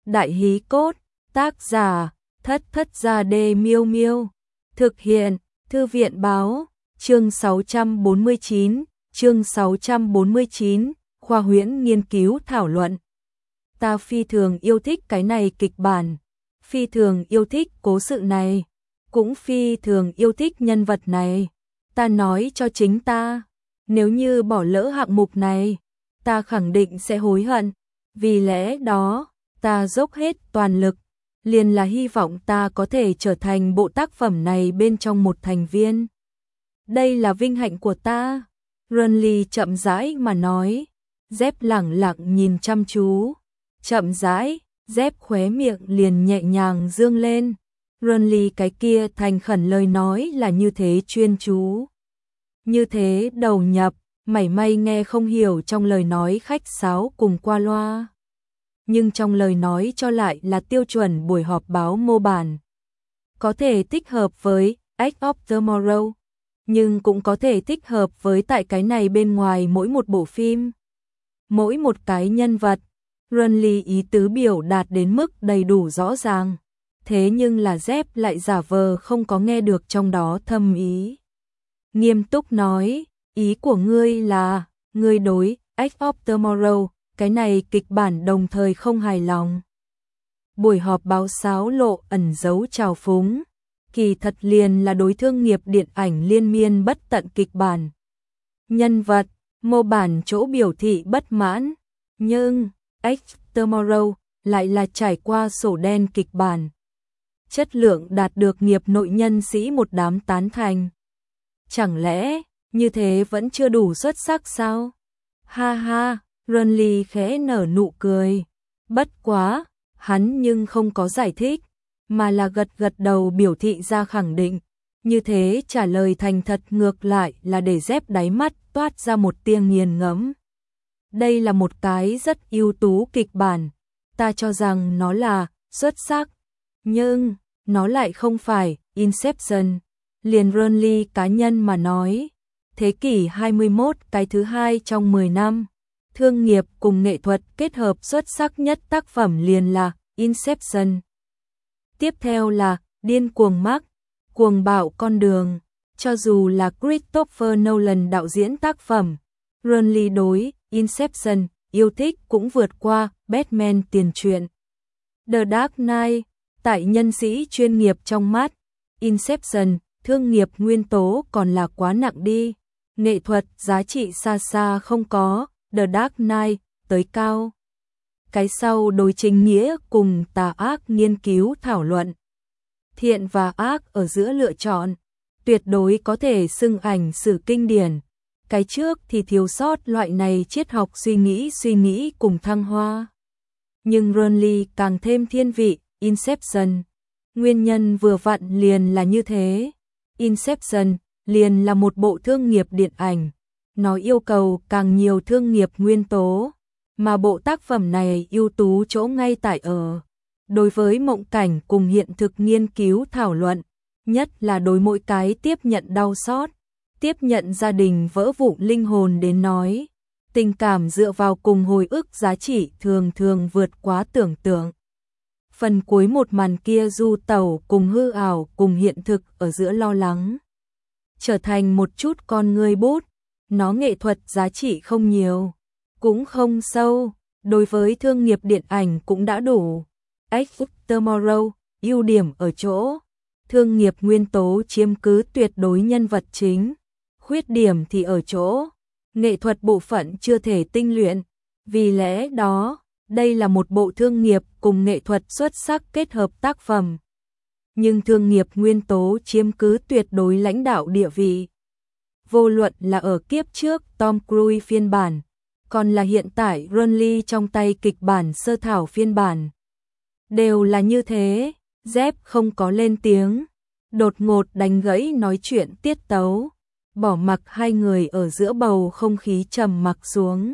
Đại hí cốt, tác giả, Thất Thất Gia Đê Miêu Miêu. Thực hiện, Thư viện báo, chương 649, Khoa Huyễn nghiên cứu thảo luận. Ta phi thường yêu thích cái này kịch bản, phi thường yêu thích cố sự này, cũng phi thường yêu thích nhân vật này. Ta nói cho chính ta, nếu như bỏ lỡ hạng mục này, ta khẳng định sẽ hối hận. Vì lẽ đó, ta dốc hết toàn lực, liền là hy vọng ta có thể trở thành bộ tác phẩm này bên trong một thành viên. Đây là vinh hạnh của ta. Renly chậm rãi mà nói. Dép lẳng lặng nhìn chăm chú. Chậm rãi, Dép khóe miệng liền nhẹ nhàng dương lên. Renly cái kia thành khẩn lời nói là như thế chuyên chú, như thế đầu nhập, mảy may nghe không hiểu trong lời nói khách sáo cùng qua loa. Nhưng trong lời nói cho lại là tiêu chuẩn buổi họp báo mô bản. Có thể thích hợp với Act of Tomorrow, nhưng cũng có thể thích hợp với tại cái này bên ngoài mỗi một bộ phim, mỗi một cái nhân vật. Renly ý tứ biểu đạt đến mức đầy đủ rõ ràng, thế nhưng là Dép lại giả vờ không có nghe được trong đó thâm ý. Nghiêm túc nói, ý của ngươi là, ngươi đối Act of Tomorrow, cái này kịch bản đồng thời không hài lòng. Buổi họp báo xáo lộ ẩn giấu trào phúng, kỳ thật liền là đối thương nghiệp điện ảnh liên miên bất tận kịch bản. Nhân vật, mô bản chỗ biểu thị bất mãn, nhưng Act Tomorrow lại là trải qua sổ đen kịch bản. Chất lượng đạt được nghiệp nội nhân sĩ một đám tán thành. Chẳng lẽ, như thế vẫn chưa đủ xuất sắc sao? Ha ha, Renly khẽ nở nụ cười. Bất quá, hắn nhưng không có giải thích, mà là gật gật đầu biểu thị ra khẳng định. Như thế trả lời thành thật ngược lại là để Dép đáy mắt toát ra một tia nghiền ngẫm. Đây là một cái rất ưu tú kịch bản, ta cho rằng nó là xuất sắc, nhưng nó lại không phải Inception. Liền Renly cá nhân mà nói, thế kỷ 21 cái thứ hai trong 10 năm, thương nghiệp cùng nghệ thuật kết hợp xuất sắc nhất tác phẩm liền là Inception. Tiếp theo là Điên cuồng Max, cuồng bạo con đường. Cho dù là Christopher Nolan đạo diễn tác phẩm, Renly đối Inception yêu thích cũng vượt qua Batman tiền truyện. The Dark Knight, tại nhân sĩ chuyên nghiệp trong mắt, Inception, thương nghiệp nguyên tố còn là quá nặng đi, nghệ thuật giá trị xa xa không có The Dark Knight tới cao. Cái sau đối chính nghĩa cùng tà ác nghiên cứu thảo luận, thiện và ác ở giữa lựa chọn, tuyệt đối có thể xưng ảnh sử kinh điển. Cái trước thì thiếu sót loại này triết học suy nghĩ cùng thăng hoa. Nhưng Renly càng thêm thiên vị Inception. Nguyên nhân vừa vặn liền là như thế. Inception liền là một bộ thương nghiệp điện ảnh. Nó yêu cầu càng nhiều thương nghiệp nguyên tố. Mà bộ tác phẩm này ưu tú chỗ ngay tại ở. Đối với mộng cảnh cùng hiện thực nghiên cứu thảo luận. Nhất là đối mỗi cái tiếp nhận đau xót, tiếp nhận gia đình vỡ vụn linh hồn đến nói. Tình cảm dựa vào cùng hồi ức giá trị thường thường vượt quá tưởng tượng. Phần cuối một màn kia du tẩu cùng hư ảo cùng hiện thực ở giữa lo lắng. Trở thành một chút con người bút, nó nghệ thuật giá trị không nhiều, cũng không sâu, đối với thương nghiệp điện ảnh cũng đã đủ. Act of Tomorrow, ưu điểm ở chỗ, thương nghiệp nguyên tố chiếm cứ tuyệt đối nhân vật chính, khuyết điểm thì ở chỗ, nghệ thuật bộ phận chưa thể tinh luyện, vì lẽ đó, đây là một bộ thương nghiệp cùng nghệ thuật xuất sắc kết hợp tác phẩm. Nhưng thương nghiệp nguyên tố chiếm cứ tuyệt đối lãnh đạo địa vị. Vô luận là ở kiếp trước Tom Cruise phiên bản, còn là hiện tại Renly trong tay kịch bản sơ thảo phiên bản. Đều là như thế, Dép không có lên tiếng, đột ngột đánh gãy nói chuyện tiết tấu, bỏ mặc hai người ở giữa bầu không khí trầm mặc xuống.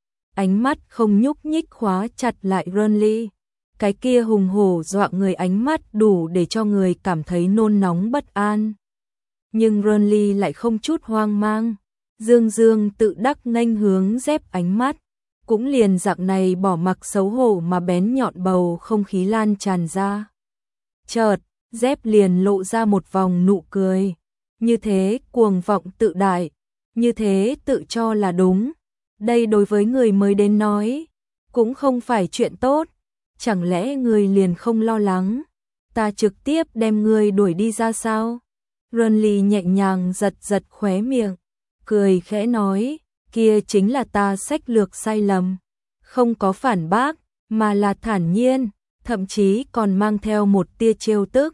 Ánh mắt không nhúc nhích khóa chặt lại Renly, cái kia hùng hổ dọa người ánh mắt đủ để cho người cảm thấy nôn nóng bất an. Nhưng Renly lại không chút hoang mang, dương dương tự đắc nghênh hướng Dép ánh mắt, cũng liền dạng này bỏ mặc xấu hổ mà bén nhọn bầu không khí lan tràn ra. Chợt, Dép liền lộ ra một vòng nụ cười. Như thế cuồng vọng tự đại, như thế tự cho là đúng. Đây đối với người mới đến nói, cũng không phải chuyện tốt. Chẳng lẽ người liền không lo lắng, ta trực tiếp đem người đuổi đi ra sao? Renly nhẹ nhàng giật giật khóe miệng, cười khẽ nói, kia chính là ta sách lược sai lầm. Không có phản bác, mà là thản nhiên, thậm chí còn mang theo một tia trêu tức.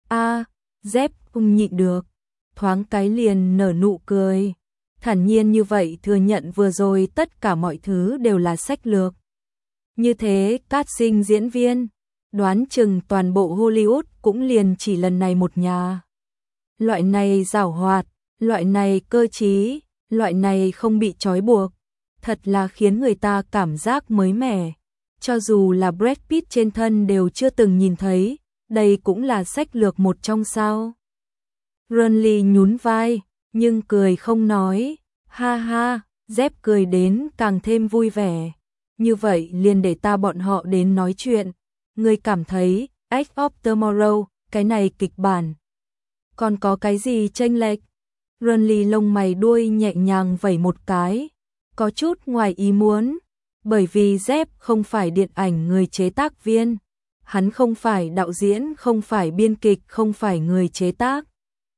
Dép không nhịn được, thoáng cái liền nở nụ cười. Thản nhiên như vậy thừa nhận vừa rồi tất cả mọi thứ đều là sách lược. Như thế casting diễn viên, đoán chừng toàn bộ Hollywood cũng liền chỉ lần này một nhà. Loại này giảo hoạt, loại này cơ trí, loại này không bị trói buộc, thật là khiến người ta cảm giác mới mẻ. Cho dù là Brad Pitt trên thân đều chưa từng nhìn thấy, đây cũng là sách lược một trong sao. Renly nhún vai, nhưng cười không nói. Ha ha, Dép cười đến càng thêm vui vẻ. Như vậy liền để ta bọn họ đến nói chuyện. Ngươi cảm thấy Edge of Tomorrow, cái này kịch bản còn có cái gì chênh lệch? Renly lông mày đuôi nhẹ nhàng vẩy một cái, có chút ngoài ý muốn, bởi vì Dép không phải điện ảnh người chế tác viên, hắn không phải đạo diễn, không phải biên kịch, không phải người chế tác.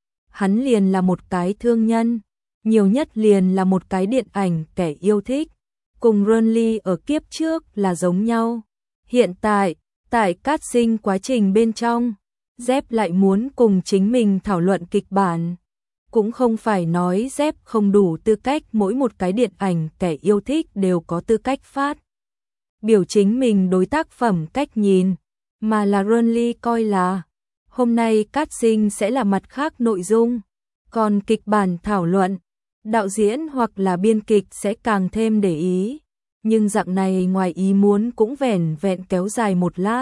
Hắn liền là một cái thương nhân, nhiều nhất liền là một cái điện ảnh kẻ yêu thích, cùng Renly ở kiếp trước là giống nhau. Hiện tại, tại casting quá trình bên trong, Dép lại muốn cùng chính mình thảo luận kịch bản. Cũng không phải nói Dép không đủ tư cách, mỗi một cái điện ảnh kẻ yêu thích đều có tư cách phát biểu chính mình đối tác phẩm cách nhìn, mà là Renly coi là hôm nay casting sẽ là mặt khác nội dung, còn kịch bản thảo luận, đạo diễn hoặc là biên kịch sẽ càng thêm để ý. Nhưng dạng này ngoài ý muốn cũng vẻn vẹn kéo dài một lát.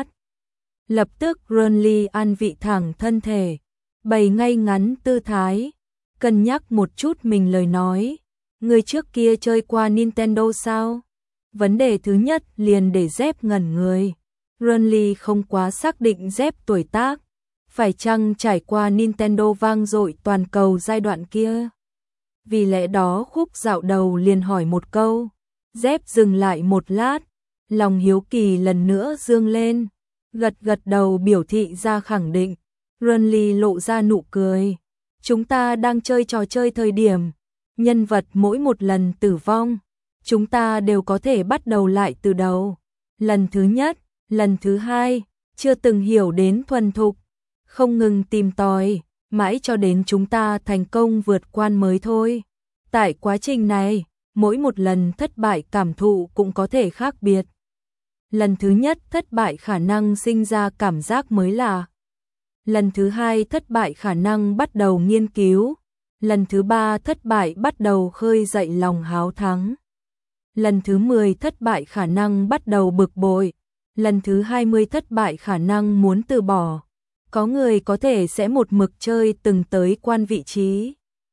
Lập tức Renly an vị thẳng thân thể, bày ngay ngắn tư thái, cân nhắc một chút mình lời nói. Người trước kia chơi qua Nintendo sao? Vấn đề thứ nhất liền để Dép ngẩn người. Renly không quá xác định Dép tuổi tác, phải chăng trải qua Nintendo vang dội toàn cầu giai đoạn kia. Vì lẽ đó khúc dạo đầu liền hỏi một câu. Dép dừng lại một lát, lòng hiếu kỳ lần nữa dương lên, gật gật đầu biểu thị ra khẳng định. Renly lộ ra nụ cười. Chúng ta đang chơi trò chơi thời điểm, nhân vật mỗi một lần tử vong, chúng ta đều có thể bắt đầu lại từ đầu. Lần thứ nhất, lần thứ hai, chưa từng hiểu đến thuần thục, không ngừng tìm tòi, mãi cho đến chúng ta thành công vượt qua mới thôi. Tại quá trình này, mỗi một lần thất bại cảm thụ cũng có thể khác biệt. Lần thứ nhất thất bại khả năng sinh ra cảm giác mới lạ. Lần thứ hai thất bại khả năng bắt đầu nghiên cứu. Lần thứ ba thất bại bắt đầu khơi dậy lòng háo thắng. Lần thứ 10 thất bại khả năng bắt đầu bực bội. Lần thứ 20 thất bại khả năng muốn từ bỏ. Có người có thể sẽ một mực chơi từng tới quan vị trí.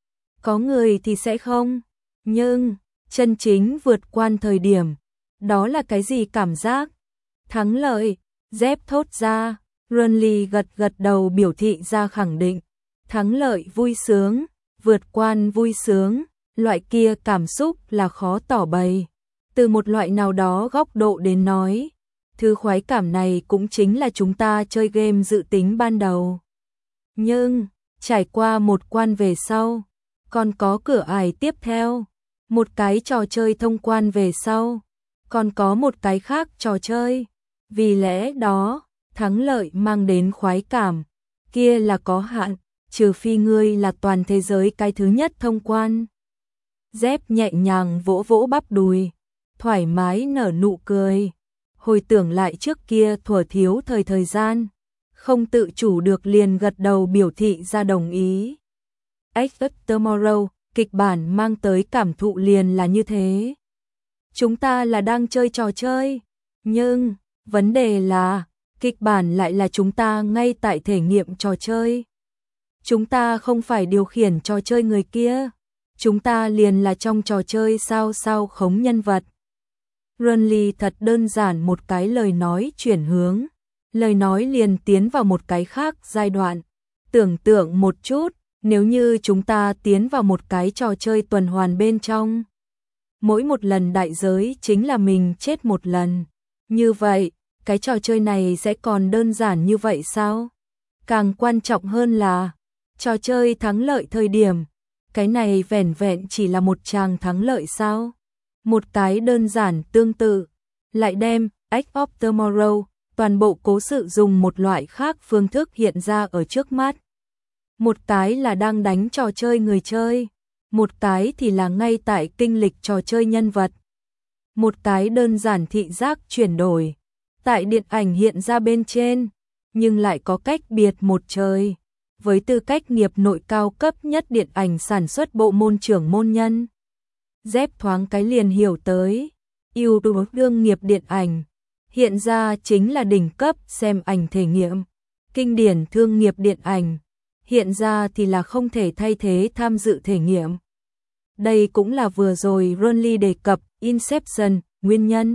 Có người thì sẽ không. Nhưng, chân chính vượt qua thời điểm, đó là cái gì cảm giác? Thắng lợi, Dép thốt ra. Renly gật gật đầu biểu thị ra khẳng định. Thắng lợi vui sướng, vượt qua vui sướng, loại kia cảm xúc là khó tỏ bày. Từ một loại nào đó góc độ đến nói, thứ khoái cảm này cũng chính là chúng ta chơi game dự tính ban đầu. Nhưng, trải qua một quan về sau, còn có cửa ải tiếp theo. Một cái trò chơi thông quan về sau, còn có một cái khác trò chơi. Vì lẽ đó, thắng lợi mang đến khoái cảm, kia là có hạn, trừ phi ngươi là toàn thế giới cái thứ nhất thông quan. Dép nhẹ nhàng vỗ vỗ bắp đùi, thoải mái nở nụ cười. Hồi tưởng lại trước kia thuở thiếu thời gian, không tự chủ được liền gật đầu biểu thị ra đồng ý. Edge of Tomorrow, kịch bản mang tới cảm thụ liền là như thế. Chúng ta là đang chơi trò chơi, nhưng vấn đề là kịch bản lại là chúng ta ngay tại thể nghiệm trò chơi. Chúng ta không phải điều khiển trò chơi người kia, chúng ta liền là trong trò chơi sao khống nhân vật. Renly thật đơn giản một cái lời nói chuyển hướng, lời nói liền tiến vào một cái khác giai đoạn. Tưởng tượng một chút, nếu như chúng ta tiến vào một cái trò chơi tuần hoàn bên trong, mỗi một lần đại giới chính là mình chết một lần. Như vậy, cái trò chơi này sẽ còn đơn giản như vậy sao? Càng quan trọng hơn là, trò chơi thắng lợi thời điểm, cái này vẻn vẹn chỉ là một tràng thắng lợi sao? Một cái đơn giản tương tự, lại đem Edge of Tomorrow, toàn bộ cố sự dùng một loại khác phương thức hiện ra ở trước mắt. Một cái là đang đánh trò chơi người chơi, một cái thì là ngay tại kinh lịch trò chơi nhân vật. Một cái đơn giản thị giác chuyển đổi, tại điện ảnh hiện ra bên trên, nhưng lại có cách biệt một trời. Với tư cách nghiệp nội cao cấp nhất điện ảnh sản xuất bộ môn trưởng môn nhân, Dép thoáng cái liền hiểu tới, YouTube đương nghiệp điện ảnh, hiện ra chính là đỉnh cấp xem ảnh thể nghiệm, kinh điển thương nghiệp điện ảnh, hiện ra thì là không thể thay thế tham dự thể nghiệm. Đây cũng là vừa rồi Renly đề cập Inception, nguyên nhân.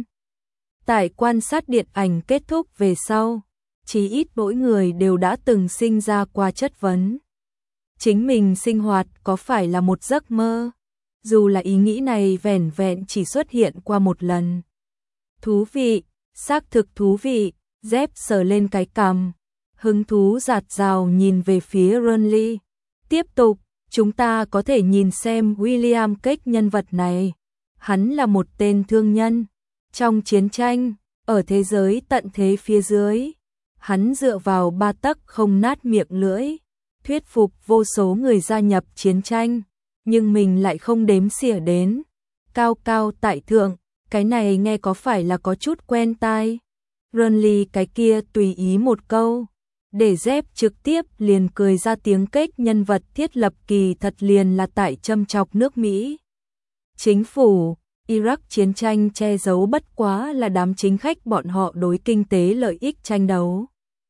Tại quan sát điện ảnh kết thúc về sau, chí ít mỗi người đều đã từng sinh ra qua chất vấn. Chính mình sinh hoạt có phải là một giấc mơ? Dù là ý nghĩ này vẻn vẹn chỉ xuất hiện qua một lần. Thú vị, xác thực thú vị, Dép sờ lên cái cằm, hứng thú dạt dào nhìn về phía Renly. Tiếp tục, chúng ta có thể nhìn xem William Cage nhân vật này. Hắn là một tên thương nhân. Trong chiến tranh, ở thế giới tận thế phía dưới, hắn dựa vào ba tấc không nát miệng lưỡi, thuyết phục vô số người gia nhập chiến tranh, nhưng mình lại không đếm xỉa đến. Cao cao tại thượng, cái này nghe có phải là có chút quen tai. Renly cái kia tùy ý một câu, để Dép trực tiếp liền cười ra tiếng. Cage nhân vật thiết lập kỳ thật liền là tại châm chọc nước Mỹ. Chính phủ, Iraq chiến tranh che giấu bất quá là đám chính khách bọn họ đối kinh tế lợi ích tranh đấu.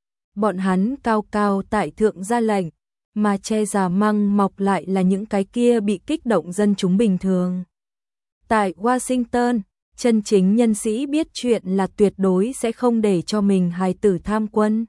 Bọn hắn cao cao tại thượng ra lệnh, mà che giả măng mọc lại là những cái kia bị kích động dân chúng bình thường. Tại Washington, chân chính nhân sĩ biết chuyện là tuyệt đối sẽ không để cho mình hài tử tham quân.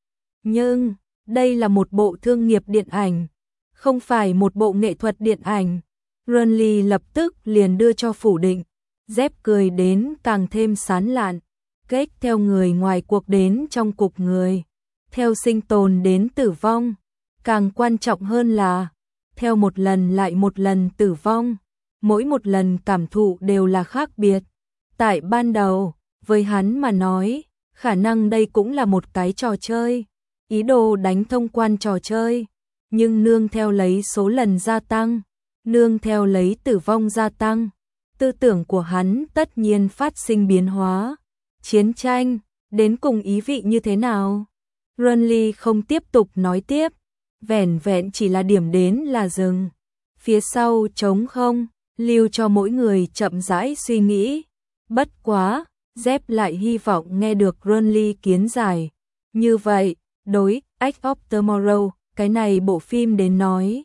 Nhưng, đây là một bộ thương nghiệp điện ảnh, không phải một bộ nghệ thuật điện ảnh. Renly lập tức liền đưa cho phủ định. Dép cười đến càng thêm sán lạn. Cage theo người ngoài cuộc đến trong cục người, theo sinh tồn đến tử vong. Càng quan trọng hơn là, theo một lần lại một lần tử vong, mỗi một lần cảm thụ đều là khác biệt. Tại ban đầu, với hắn mà nói, khả năng đây cũng là một cái trò chơi, ý đồ đánh thông quan trò chơi, nhưng nương theo lấy số lần gia tăng, nương theo lấy tử vong gia tăng, tư tưởng của hắn tất nhiên phát sinh biến hóa. Chiến tranh, đến cùng ý vị như thế nào? Renly không tiếp tục nói tiếp, vẻn vẹn chỉ là điểm đến là dừng. Phía sau trống không, lưu cho mỗi người chậm rãi suy nghĩ. Bất quá, Dép lại hy vọng nghe được Renly kiến giải. Như vậy, đối Edge of Tomorrow, cái này bộ phim đến nói.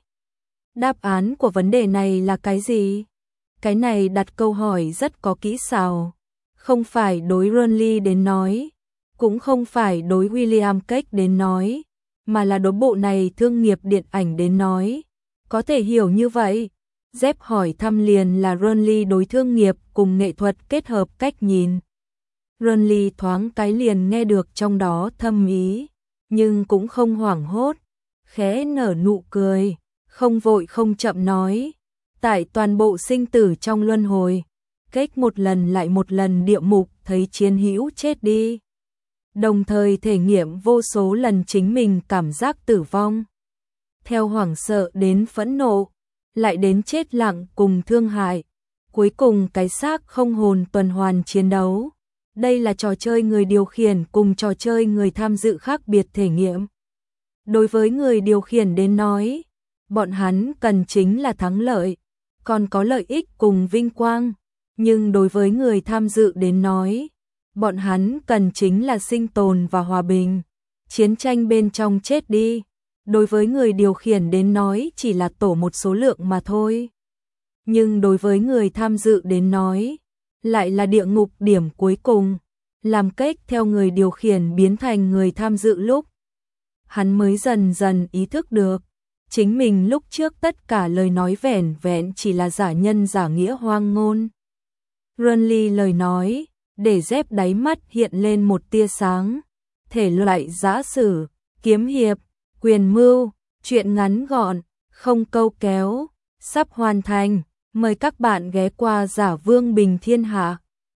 Đáp án của vấn đề này là cái gì? Cái này đặt câu hỏi rất có kỹ xảo. Không phải đối Renly đến nói, cũng không phải đối William Cage đến nói, mà là đối bộ này thương nghiệp điện ảnh đến nói. Có thể hiểu như vậy. Dép hỏi thăm liền là Renly đối thương nghiệp cùng nghệ thuật kết hợp cách nhìn. Renly thoáng cái liền nghe được trong đó thâm ý, nhưng cũng không hoảng hốt, khẽ nở nụ cười, không vội không chậm nói. Tại toàn bộ sinh tử trong luân hồi, Cage một lần lại một lần địa mục thấy chiến hữu chết đi, đồng thời thể nghiệm vô số lần chính mình cảm giác tử vong. Theo hoảng sợ đến phẫn nộ, lại đến chết lặng cùng thương hại, cuối cùng cái xác không hồn tuần hoàn chiến đấu. Đây là trò chơi người điều khiển cùng trò chơi người tham dự khác biệt thể nghiệm. Đối với người điều khiển đến nói, bọn hắn cần chính là thắng lợi, còn có lợi ích cùng vinh quang. Nhưng đối với người tham dự đến nói, bọn hắn cần chính là sinh tồn và hòa bình. Chiến tranh bên trong chết đi, đối với người điều khiển đến nói chỉ là tổ một số lượng mà thôi. Nhưng đối với người tham dự đến nói, lại là địa ngục điểm cuối cùng, làm cách theo người điều khiển biến thành người tham dự lúc. Hắn mới dần dần ý thức được, chính mình lúc trước tất cả lời nói vẻn vẹn chỉ là giả nhân giả nghĩa hoang ngôn. Renly lời nói, để dép đáy mắt hiện lên một tia sáng, thể loại giã sử, kiếm hiệp, quyền mưu, truyện ngắn gọn, không câu kéo, sắp hoàn thành, mời các bạn ghé qua Giả Vương Bình Thiên Hạ.